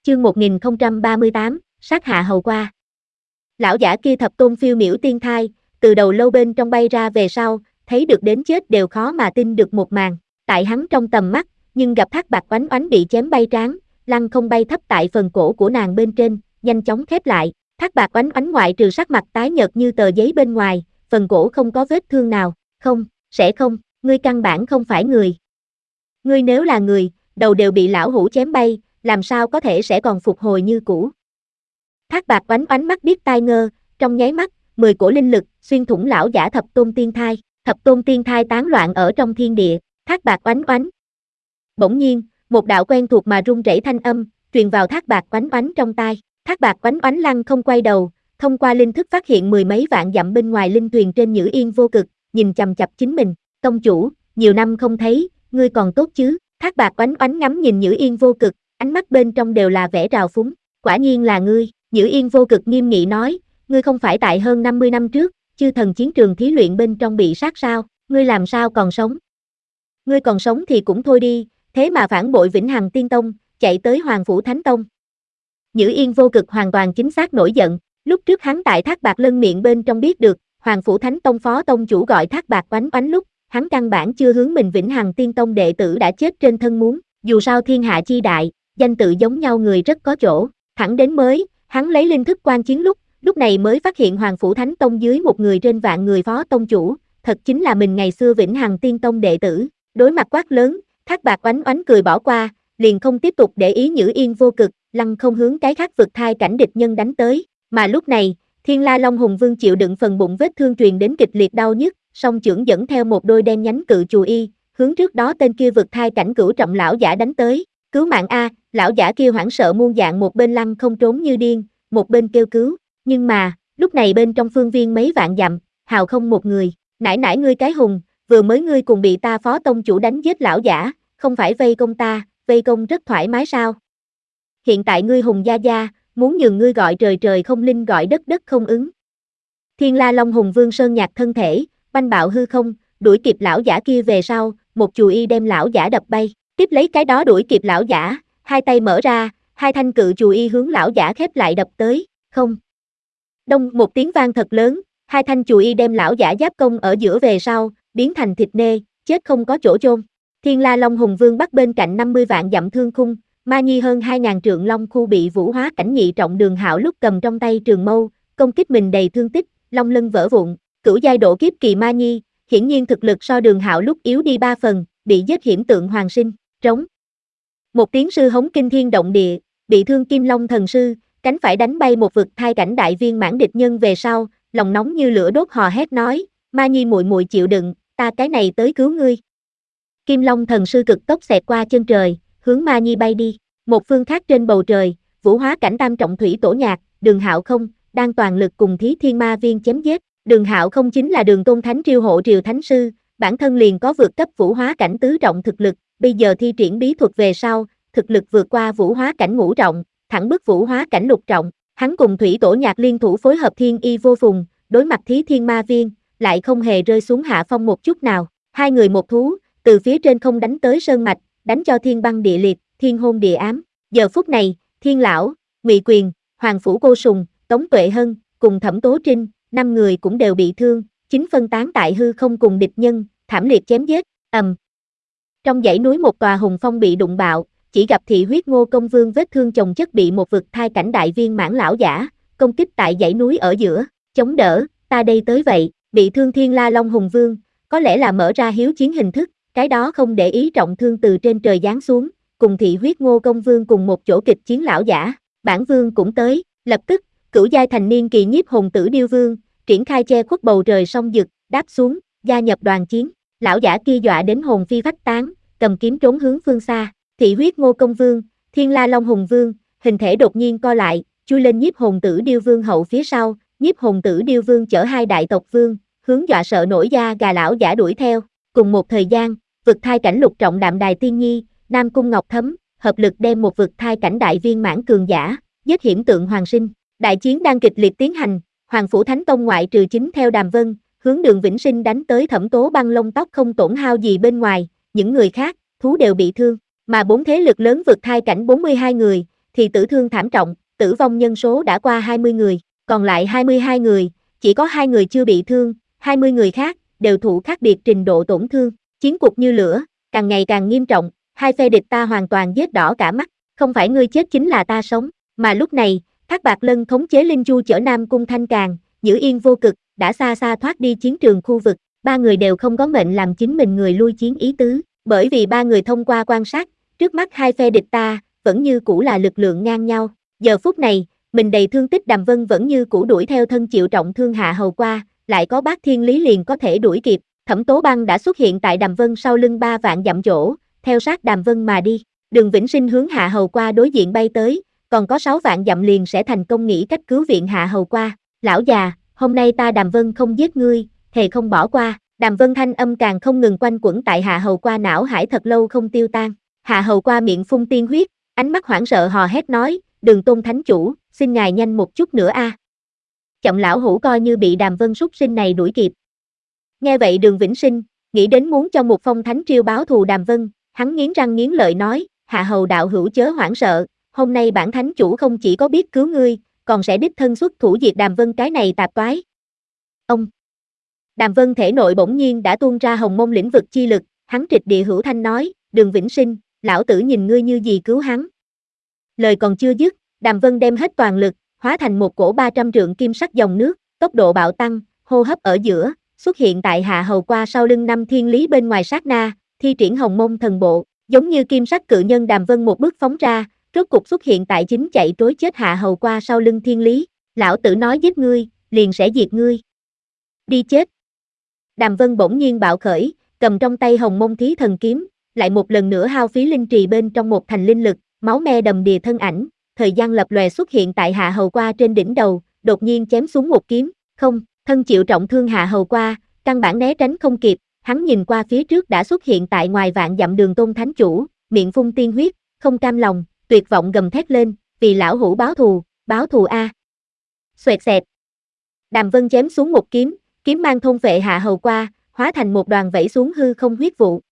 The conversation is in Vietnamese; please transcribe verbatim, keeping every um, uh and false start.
Chương một nghìn không trăm ba mươi tám, sát hạ hầu qua. Lão giả kia thập tôn phiêu miểu tiên thai, từ đầu lâu bên trong bay ra về sau, thấy được đến chết đều khó mà tin được một màn. Tại hắn trong tầm mắt, nhưng gặp Thác Bạt Oánh Oánh bị chém bay trán, lăn không bay thấp tại phần cổ của nàng bên trên, nhanh chóng khép lại. Thác Bạt Oánh Oánh ngoại trừ sắc mặt tái nhợt như tờ giấy bên ngoài, phần cổ không có vết thương nào. Không, sẽ không, ngươi căn bản không phải người. Ngươi nếu là người, đầu đều bị lão hủ chém bay, làm sao có thể sẽ còn phục hồi như cũ. Thác Bạt Oánh Oánh mắt điếc tai ngơ, trong nháy mắt, mười cổ linh lực xuyên thủng lão giả thập tôn tiên thai, thập tôn tiên thai tán loạn ở trong thiên địa. Thác Bạt Oánh Oánh. Bỗng nhiên, một đạo quen thuộc mà rung rẩy thanh âm truyền vào Thác Bạt Oánh Oánh trong tai. Thác Bạt Oánh Oánh lăng không quay đầu, thông qua linh thức phát hiện mười mấy vạn dặm bên ngoài linh thuyền trên Nhữ Yên Vô Cực, nhìn chằm chằm chính mình. Tông chủ, nhiều năm không thấy, ngươi còn tốt chứ? Thác Bạt Oánh Oánh ngắm nhìn Nhữ Yên Vô Cực, ánh mắt bên trong đều là vẻ trào phúng. Quả nhiên là ngươi. Nhữ Yên Vô Cực nghiêm nghị nói, ngươi không phải tại hơn năm mươi năm trước, chư thần chiến trường thí luyện bên trong bị sát sao, ngươi làm sao còn sống? Ngươi còn sống thì cũng thôi đi, thế mà phản bội Vĩnh Hằng Tiên Tông, chạy tới Hoàng Phủ Thánh Tông. Nhữ Yên Vô Cực hoàn toàn chính xác nổi giận, lúc trước hắn tại Thác Bạt Lân miệng bên trong biết được, Hoàng Phủ Thánh Tông phó tông chủ gọi Thác Bạt Oánh Oánh lúc, hắn căn bản chưa hướng mình Vĩnh Hằng Tiên Tông đệ tử đã chết trên thân muốn, dù sao thiên hạ chi đại, danh tự giống nhau người rất có chỗ, thẳng đến mới, hắn lấy linh thức quan chiến lúc, lúc này mới phát hiện Hoàng Phủ Thánh Tông dưới một người trên vạn người phó tông chủ, thật chính là mình ngày xưa Vĩnh Hằng Tiên Tông đệ tử. Đối mặt quát lớn, Thác Bạt Oánh Oánh cười bỏ qua, liền không tiếp tục để ý Nhữ Yên Vô Cực, lăng không hướng cái khác vực thai cảnh địch nhân đánh tới, mà lúc này, Thiên La Long Hùng Vương chịu đựng phần bụng vết thương truyền đến kịch liệt đau nhức, song chưởng dẫn theo một đôi đen nhánh cự chù y, hướng trước đó tên kia vực thai cảnh cửu trọng lão giả đánh tới. Cứu mạng a! Lão giả kia hoảng sợ muôn dạng, một bên lăn không trốn như điên, một bên kêu cứu, nhưng mà, lúc này bên trong phương viên mấy vạn dặm, hào không một người. Nãi nãi ngươi cái hùng, vừa mới ngươi cùng bị ta phó tông chủ đánh giết lão giả, không phải vây công ta, vây công rất thoải mái sao? Hiện tại ngươi hùng gia gia, muốn nhường ngươi gọi trời trời không linh, gọi đất đất không ứng. Thiên La Long Hùng Vương sơn nhạc thân thể, banh bạo hư không, đuổi kịp lão giả kia về sau, một chùy y đem lão giả đập bay, tiếp lấy cái đó đuổi kịp lão giả, hai tay mở ra, hai thanh cự chùy y hướng lão giả khép lại đập tới, không. Đông một tiếng vang thật lớn, hai thanh chùy y đem lão giả giáp công ở giữa về sau, biến thành thịt nê, chết không có chỗ chôn. Thiên La Long Hùng Vương bắt bên cạnh năm mươi vạn dặm thương khung, Ma Nhi hơn hai ngàn trượng long khu bị vũ hóa cảnh nhị trọng Đường Hạo lúc cầm trong tay trường mâu, công kích mình đầy thương tích, long lân vỡ vụn, cửu giai độ kiếp kỳ Ma Nhi, hiển nhiên thực lực so Đường Hạo lúc yếu đi ba phần, bị giết hiểm tượng hoàng sinh, trống. Một tiếng sư hống kinh thiên động địa, bị thương Kim Long thần sư, cánh phải đánh bay một vực thai cảnh đại viên mãn địch nhân về sau, lòng nóng như lửa đốt hò hét nói, Ma Nhi muội muội chịu đựng, ta cái này tới cứu ngươi. Kim Long thần sư cực tốc xẹt qua chân trời, hướng Ma Nhi bay đi. Một phương khác trên bầu trời, vũ hóa cảnh tam trọng thủy tổ nhạc, Đường Hạo không, đang toàn lực cùng Thí Thiên Ma Viên chém giết. Đường Hạo không chính là Đường Tôn Thánh Triêu hộ triều thánh sư, bản thân liền có vượt cấp vũ hóa cảnh tứ trọng thực lực, bây giờ thi triển bí thuật về sau, thực lực vượt qua vũ hóa cảnh ngũ trọng, thẳng bức vũ hóa cảnh lục trọng. Hắn cùng thủy tổ nhạc liên thủ phối hợp thiên y vô phùng, đối mặt Thí Thiên Ma Viên, lại không hề rơi xuống hạ phong một chút nào. Hai người một thú, từ phía trên không đánh tới sơn mạch, đánh cho thiên băng địa liệt, thiên hôn địa ám. Giờ phút này, Thiên Lão, Ngụy Quyền, Hoàng Phủ Cô Sùng, Tống Tuệ Hân, cùng Thẩm Tố Trinh, năm người cũng đều bị thương, chính phân tán tại hư không cùng địch nhân, thảm liệt chém giết, ầm. Trong dãy núi một tòa hùng phong bị đụng bạo, chỉ gặp Thị Huyết Ngô Công Vương vết thương chồng chất bị một vực thai cảnh đại viên mãn lão giả, công kích tại dãy núi ở giữa, chống đỡ, ta đây tới vậy, bị thương Thiên La Long Hùng Vương, có lẽ là mở ra hiếu chiến hình thức, cái đó không để ý trọng thương từ trên trời giáng xuống, cùng Thị Huyết Ngô Công Vương cùng một chỗ kịch chiến lão giả, bản vương cũng tới, lập tức, cửu giai thành niên kỳ nhiếp hồn tử điêu vương, triển khai che khuất bầu trời song dực, đáp xuống, gia nhập đoàn chiến, lão giả kia dọa đến hồn phi phách tán, cầm kiếm trốn hướng phương xa. Thị Huyết Ngô Công Vương, Thiên La Long Hùng Vương, hình thể đột nhiên co lại, chui lên nhiếp hồn tử điêu vương hậu phía sau, nhiếp hồn tử điêu vương chở hai đại tộc vương, hướng dọa sợ nổi da gà lão giả đuổi theo. Cùng một thời gian, vực thai cảnh lục trọng Đạm Đài Tiên Nhi, Nam Cung Ngọc Thấm, hợp lực đem một vực thai cảnh đại viên mãn cường giả, giết hiểm tượng hoàng sinh. Đại chiến đang kịch liệt tiến hành, Hoàng Phủ Thánh Tông ngoại trừ chính theo Đàm Vân, hướng Đường Vĩnh Sinh đánh tới Thẩm Tố Băng lông tóc không tổn hao gì bên ngoài, những người khác, thú đều bị thương, mà bốn thế lực lớn vực thai cảnh bốn mươi hai người, thì tử thương thảm trọng, tử vong nhân số đã qua hai mươi người, còn lại hai mươi hai người, chỉ có hai người chưa bị thương, hai mươi người khác đều thụ khác biệt trình độ tổn thương. Chiến cuộc như lửa, càng ngày càng nghiêm trọng, hai phe địch ta hoàn toàn vết đỏ cả mắt, không phải ngươi chết chính là ta sống. Mà lúc này, Thác Bạt Lân thống chế Linh Du chở Nam Cung Thanh Càn, giữ yên vô cực, đã xa xa thoát đi chiến trường khu vực. Ba người đều không có mệnh làm chính mình người lui chiến ý tứ, bởi vì ba người thông qua quan sát, trước mắt hai phe địch ta, vẫn như cũ là lực lượng ngang nhau. Giờ phút này, mình đầy thương tích Đàm Vân vẫn như cũ đuổi theo thân chịu trọng thương Hạ Hầu qua, lại có Bác Thiên Lý liền có thể đuổi kịp. Thẩm Tố Băng đã xuất hiện tại Đàm Vân sau lưng ba vạn dặm chỗ, theo sát Đàm Vân mà đi. Đường Vĩnh Sinh hướng Hạ Hầu qua đối diện bay tới, còn có sáu vạn dặm liền sẽ thành công nghĩ cách cứu viện Hạ Hầu qua. Lão già, hôm nay ta Đàm Vân không giết ngươi, thề không bỏ qua. Đàm Vân thanh âm càng không ngừng quanh quẩn tại Hạ Hầu qua não hải thật lâu không tiêu tan. Hạ Hầu qua miệng phun tiên huyết, ánh mắt hoảng sợ hò hét nói, Đường Tôn Thánh Chủ, xin ngài nhanh một chút nữa a. À. Chậm lão hủ coi như bị Đàm Vân súc sinh này đuổi kịp. Nghe vậy Đường Vĩnh Sinh, nghĩ đến muốn cho một phong thánh triêu báo thù Đàm Vân, hắn nghiến răng nghiến lợi nói, Hạ Hầu đạo hữu chớ hoảng sợ, hôm nay bản thánh chủ không chỉ có biết cứu ngươi, còn sẽ đích thân xuất thủ diệt Đàm Vân cái này tạp toái. Ông Đàm Vân thể nội bỗng nhiên đã tuôn ra hồng mông lĩnh vực chi lực, hắn trịch địa hữu thanh nói, Đường Vĩnh Sinh, lão tử nhìn ngươi như gì cứu hắn. Lời còn chưa dứt, Đàm Vân đem hết toàn lực, hóa thành một cổ ba trăm trượng kim sắc dòng nước, tốc độ bạo tăng, hô hấp ở giữa, xuất hiện tại Hạ Hầu qua sau lưng năm thiên lý bên ngoài sát na, thi triển hồng mông thần bộ, giống như kim sắc cự nhân Đàm Vân một bước phóng ra, rốt cục xuất hiện tại chính chạy trối chết Hạ Hầu qua sau lưng thiên lý, lão tử nói giết ngươi, liền sẽ diệt ngươi. Đi chết. Đàm Vân bỗng nhiên bạo khởi, cầm trong tay hồng mông thí thần kiếm, lại một lần nữa hao phí linh trì bên trong một thành linh lực, máu me đầm đìa thân ảnh, thời gian lập lòe xuất hiện tại Hạ Hầu qua trên đỉnh đầu, đột nhiên chém xuống một kiếm, không, thân chịu trọng thương Hạ Hầu qua, căn bản né tránh không kịp, hắn nhìn qua phía trước đã xuất hiện tại ngoài vạn dặm Đường Tôn Thánh Chủ, miệng phun tiên huyết, không cam lòng, tuyệt vọng gầm thét lên, vì lão hủ báo thù, báo thù a. Xoẹt xẹt. Đàm Vân chém xuống một kiếm, kiếm mang thôn phệ Hạ Hầu qua, hóa thành một đoàn vẩy xuống hư không huyết vụ,